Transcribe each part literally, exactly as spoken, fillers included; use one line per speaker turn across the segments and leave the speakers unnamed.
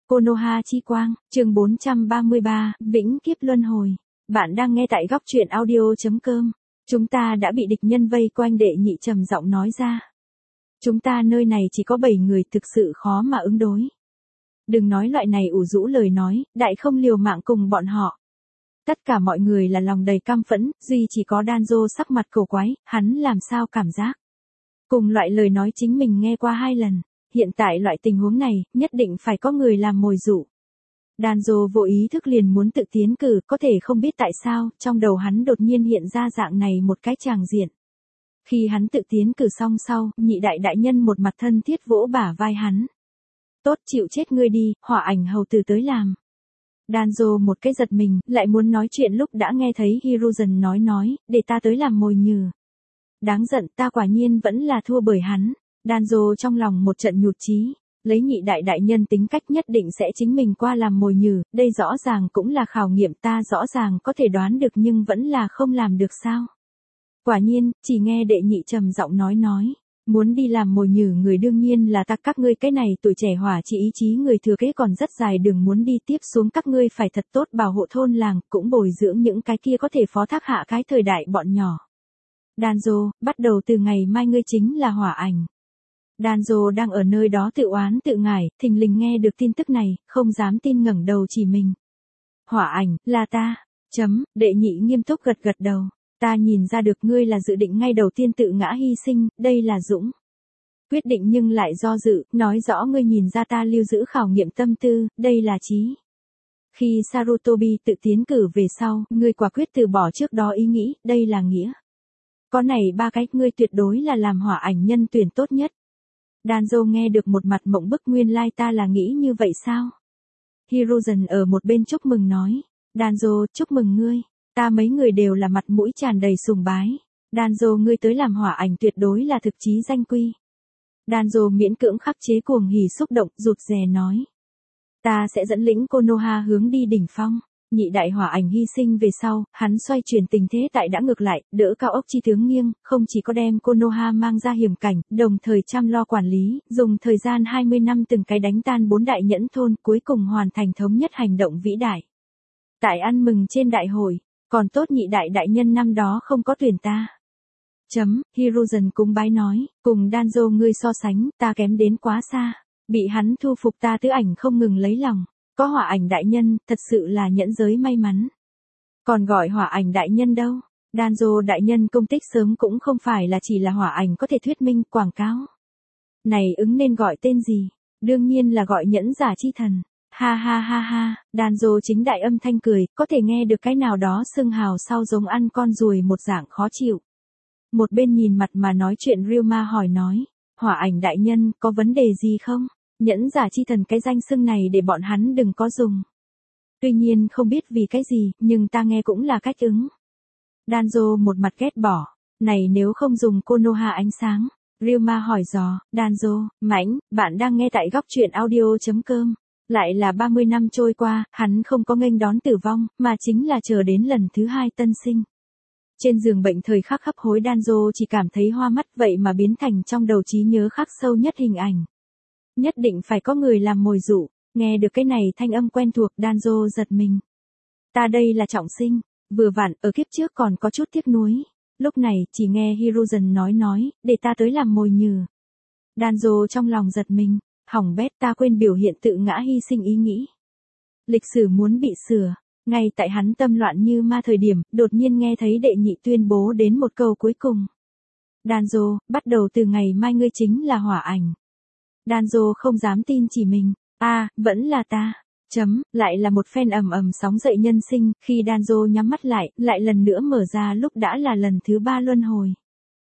Konoha chi quang, chương bốn trăm ba mươi ba, Vĩnh kiếp luân hồi. Bạn đang nghe tại góc truyện audio chấm com. Chúng ta đã bị địch nhân vây quanh, đệ nhị trầm giọng nói ra. Chúng ta nơi này chỉ có bảy người, thực sự khó mà ứng đối. Đừng nói loại này ủ rũ lời nói, đại không liều mạng cùng bọn họ. Tất cả mọi người là lòng đầy căm phẫn, duy chỉ có Danzo sắc mặt cổ quái, hắn làm sao cảm giác. Cùng loại lời nói chính mình nghe qua hai lần. Hiện tại loại tình huống này, nhất định phải có người làm mồi dụ. Danzo vô ý thức liền muốn tự tiến cử, có thể không biết tại sao, trong đầu hắn đột nhiên hiện ra dạng này một cái tràng diện. Khi hắn tự tiến cử xong sau, nhị đại đại nhân một mặt thân thiết vỗ bả vai hắn. Tốt, chịu chết ngươi đi, hỏa ảnh hầu tử tới làm. Danzo một cái giật mình, lại muốn nói chuyện lúc đã nghe thấy Hiruzen nói nói, để ta tới làm mồi nhử. Đáng giận, ta quả nhiên vẫn là thua bởi hắn. Danzo trong lòng một trận nhụt chí, lấy nhị đại đại nhân tính cách nhất định sẽ chính mình qua làm mồi nhử, đây rõ ràng cũng là khảo nghiệm, ta rõ ràng có thể đoán được nhưng vẫn là không làm được sao. Quả nhiên, chỉ nghe đệ nhị trầm giọng nói nói, muốn đi làm mồi nhử người đương nhiên là ta, các ngươi cái này tuổi trẻ hỏa chỉ ý chí người thừa kế còn rất dài đường muốn đi, tiếp xuống các ngươi phải thật tốt bảo hộ thôn làng, cũng bồi dưỡng những cái kia có thể phó thác hạ cái thời đại bọn nhỏ. Danzo, bắt đầu từ ngày mai ngươi chính là hỏa ảnh. Danzo đang ở nơi đó tự oán tự ngải, thình lình nghe được tin tức này, không dám tin ngẩng đầu chỉ mình. Hỏa ảnh, là ta, chấm, đệ nhị nghiêm túc gật gật đầu, ta nhìn ra được ngươi là dự định ngay đầu tiên tự ngã hy sinh, đây là dũng quyết định nhưng lại do dự, nói rõ ngươi nhìn ra ta lưu giữ khảo nghiệm tâm tư, đây là trí. Khi Sarutobi tự tiến cử về sau, ngươi quả quyết từ bỏ trước đó ý nghĩ, đây là nghĩa. Có này ba cái, ngươi tuyệt đối là làm hỏa ảnh nhân tuyển tốt nhất. Danzo nghe được một mặt mộng bức, nguyên lai ta là nghĩ như vậy sao? Hiruzen ở một bên chúc mừng nói, Danzo, chúc mừng ngươi, ta mấy người đều là mặt mũi tràn đầy sùng bái. Danzo, ngươi tới làm hỏa ảnh tuyệt đối là thực chí danh quy. Danzo miễn cưỡng khắc chế cuồng hỉ xúc động, rụt rè nói, ta sẽ dẫn lĩnh Konoha hướng đi đỉnh phong. Nhị đại hỏa ảnh hy sinh về sau, hắn xoay chuyển tình thế tại đã ngược lại, đỡ cao ốc chi tướng nghiêng, không chỉ có đem Konoha mang ra hiểm cảnh, đồng thời chăm lo quản lý, dùng thời gian hai mươi năm từng cái đánh tan bốn đại nhẫn thôn, cuối cùng hoàn thành thống nhất hành động vĩ đại. Tại ăn mừng trên đại hội, còn tốt nhị đại đại nhân năm đó không có tuyển ta. Chấm, Hiruzen cúng bái nói, cùng Danzo ngươi so sánh, ta kém đến quá xa, bị hắn thu phục ta tứ ảnh không ngừng lấy lòng. Có hỏa ảnh đại nhân, thật sự là nhẫn giới may mắn. Còn gọi hỏa ảnh đại nhân đâu? Danzo đại nhân công tích sớm cũng không phải là chỉ là hỏa ảnh có thể thuyết minh, quảng cáo. Này ứng nên gọi tên gì? Đương nhiên là gọi nhẫn giả chi thần. Ha ha ha ha, Danzo chính đại âm thanh cười, có thể nghe được cái nào đó xưng hào sau giống ăn con ruồi một dạng khó chịu. Một bên nhìn mặt mà nói chuyện Ryuma hỏi nói, hỏa ảnh đại nhân, có vấn đề gì không? Nhẫn giả chi thần cái danh xưng này để bọn hắn đừng có dùng. Tuy nhiên không biết vì cái gì, nhưng ta nghe cũng là cách ứng. Danzo một mặt ghét bỏ, này nếu không dùng Konoha ánh sáng. Ryuma hỏi dò, Danzo, Mãnh, bạn đang nghe tại góc truyện audio chấm com. Lại là ba mươi năm trôi qua, hắn không có nghênh đón tử vong, mà chính là chờ đến lần thứ hai tân sinh. Trên giường bệnh thời khắc hấp hối, Danzo chỉ cảm thấy hoa mắt, vậy mà biến thành trong đầu trí nhớ khắc sâu nhất hình ảnh. Nhất định phải có người làm mồi dụ, nghe được cái này thanh âm quen thuộc, Danzo giật mình. Ta đây là trọng sinh, vừa vặn, ở kiếp trước còn có chút tiếc nuối. Lúc này, chỉ nghe Hiruzen nói nói, để ta tới làm mồi nhử. Danzo trong lòng giật mình, hỏng bét, ta quên biểu hiện tự ngã hy sinh ý nghĩ. Lịch sử muốn bị sửa, ngay tại hắn tâm loạn như ma thời điểm, đột nhiên nghe thấy đệ nhị tuyên bố đến một câu cuối cùng. Danzo, bắt đầu từ ngày mai ngươi chính là hỏa ảnh. Danzo không dám tin chỉ mình, a à, vẫn là ta, chấm, lại là một phen ầm ầm sóng dậy nhân sinh, khi Danzo nhắm mắt lại, lại lần nữa mở ra lúc đã là lần thứ ba luân hồi.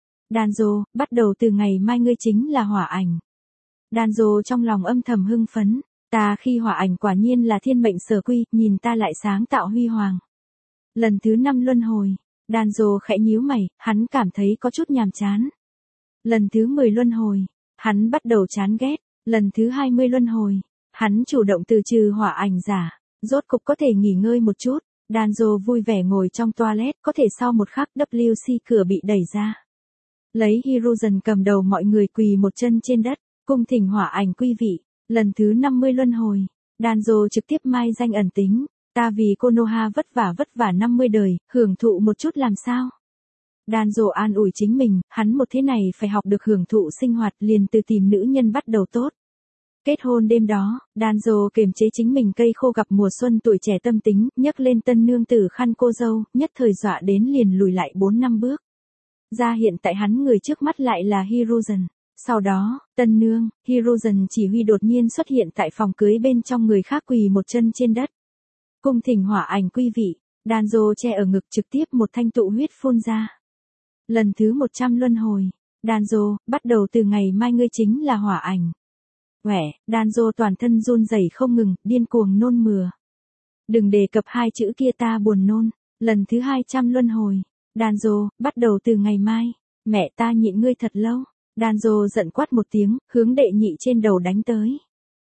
Danzo, bắt đầu từ ngày mai ngươi chính là hỏa ảnh. Danzo trong lòng âm thầm hưng phấn, ta khi hỏa ảnh quả nhiên là thiên mệnh sở quy, nhìn ta lại sáng tạo huy hoàng. Lần thứ năm luân hồi, Danzo khẽ nhíu mày, hắn cảm thấy có chút nhàm chán. Lần thứ mười luân hồi, hắn bắt đầu chán ghét, lần thứ hai mươi luân hồi, hắn chủ động từ trừ hỏa ảnh giả, rốt cục có thể nghỉ ngơi một chút. Danzo vui vẻ ngồi trong toilet, có thể sau một khắc vê xê cửa bị đẩy ra. Lấy Hiruzen cầm đầu mọi người quỳ một chân trên đất, cung thỉnh hỏa ảnh quý vị, lần thứ năm mươi luân hồi. Danzo trực tiếp mai danh ẩn tính, ta vì Konoha vất vả vất vả năm mươi đời, hưởng thụ một chút làm sao? Danzo an ủi chính mình, hắn một thế này phải học được hưởng thụ sinh hoạt liền từ tìm nữ nhân bắt đầu tốt. Kết hôn đêm đó, Danzo kiềm chế chính mình cây khô gặp mùa xuân tuổi trẻ tâm tính, nhấc lên tân nương tử khăn cô dâu, nhất thời dọa đến liền lùi lại bốn năm bước. Ra hiện tại hắn người trước mắt lại là Hiruzen. Sau đó, tân nương, Hiruzen chỉ huy đột nhiên xuất hiện tại phòng cưới bên trong người khác quỳ một chân trên đất. Cung thỉnh hỏa ảnh quý vị, Danzo che ở ngực trực tiếp một thanh tụ huyết phun ra. Lần thứ một trăm luân hồi, Danzo, bắt đầu từ ngày mai ngươi chính là hỏa ảnh. Quẻ, Danzo toàn thân run rẩy không ngừng, điên cuồng nôn mửa. Đừng đề cập hai chữ kia ta buồn nôn, lần thứ hai trăm luân hồi, Danzo, bắt đầu từ ngày mai, mẹ ta nhịn ngươi thật lâu. Danzo giận quát một tiếng, hướng đệ nhị trên đầu đánh tới.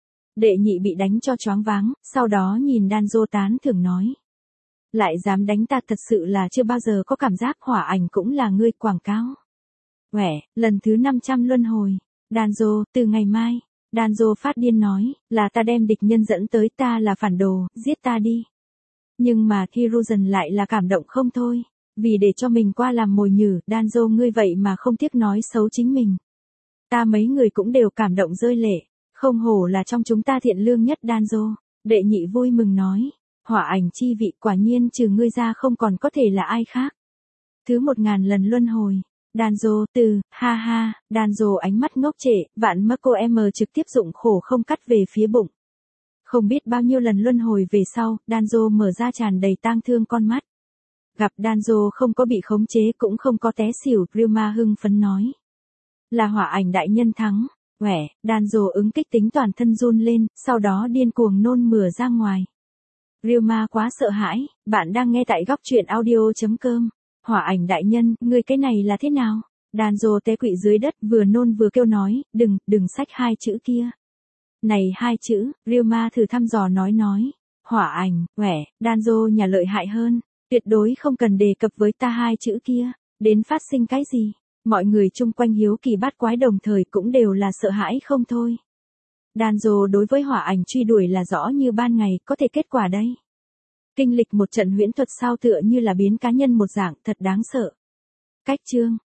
Đệ nhị bị đánh cho choáng váng, sau đó nhìn Danzo tán thưởng nói. Lại dám đánh ta thật sự là chưa bao giờ có cảm giác hỏa ảnh cũng là ngươi quảng cáo. Quẻ, lần thứ năm trăm luân hồi, Danzo, từ ngày mai, Danzo phát điên nói, là ta đem địch nhân dẫn tới ta là phản đồ, giết ta đi. Nhưng mà Hiruzen lại là cảm động không thôi, vì để cho mình qua làm mồi nhử, Danzo ngươi vậy mà không tiếc nói xấu chính mình. Ta mấy người cũng đều cảm động rơi lệ, không hổ là trong chúng ta thiện lương nhất Danzo. Đệ nhị vui mừng nói, hỏa ảnh chi vị quả nhiên trừ ngươi ra không còn có thể là ai khác. Thứ một ngàn lần luân hồi, Danzo từ, ha ha, Danzo ánh mắt ngốc trệ, vạn mắc cô em trực tiếp dụng khổ không cắt về phía bụng. Không biết bao nhiêu lần luân hồi về sau, Danzo mở ra tràn đầy tang thương con mắt. Gặp Danzo không có bị khống chế cũng không có té xỉu, Ryuma hưng phấn nói. Là hỏa ảnh đại nhân thắng, quẻ, Danzo ứng kích tính toàn thân run lên, sau đó điên cuồng nôn mửa ra ngoài. Ryuma quá sợ hãi, bạn đang nghe tại góc truyện audio chấm com. Hỏa ảnh đại nhân, người cái này là thế nào? Danzo té quỵ dưới đất vừa nôn vừa kêu nói, đừng, đừng xách hai chữ kia. Này hai chữ, Ryuma thử thăm dò nói nói. Hỏa ảnh, quẻ, Danzo nhà lợi hại hơn. Tuyệt đối không cần đề cập với ta hai chữ kia, đến phát sinh cái gì. Mọi người chung quanh hiếu kỳ bát quái đồng thời cũng đều là sợ hãi không thôi. Danzo đối với hỏa ảnh truy đuổi là rõ như ban ngày, có thể kết quả đây. Kinh lịch một trận huyễn thuật sao tựa như là biến cá nhân một dạng thật đáng sợ. Cách chương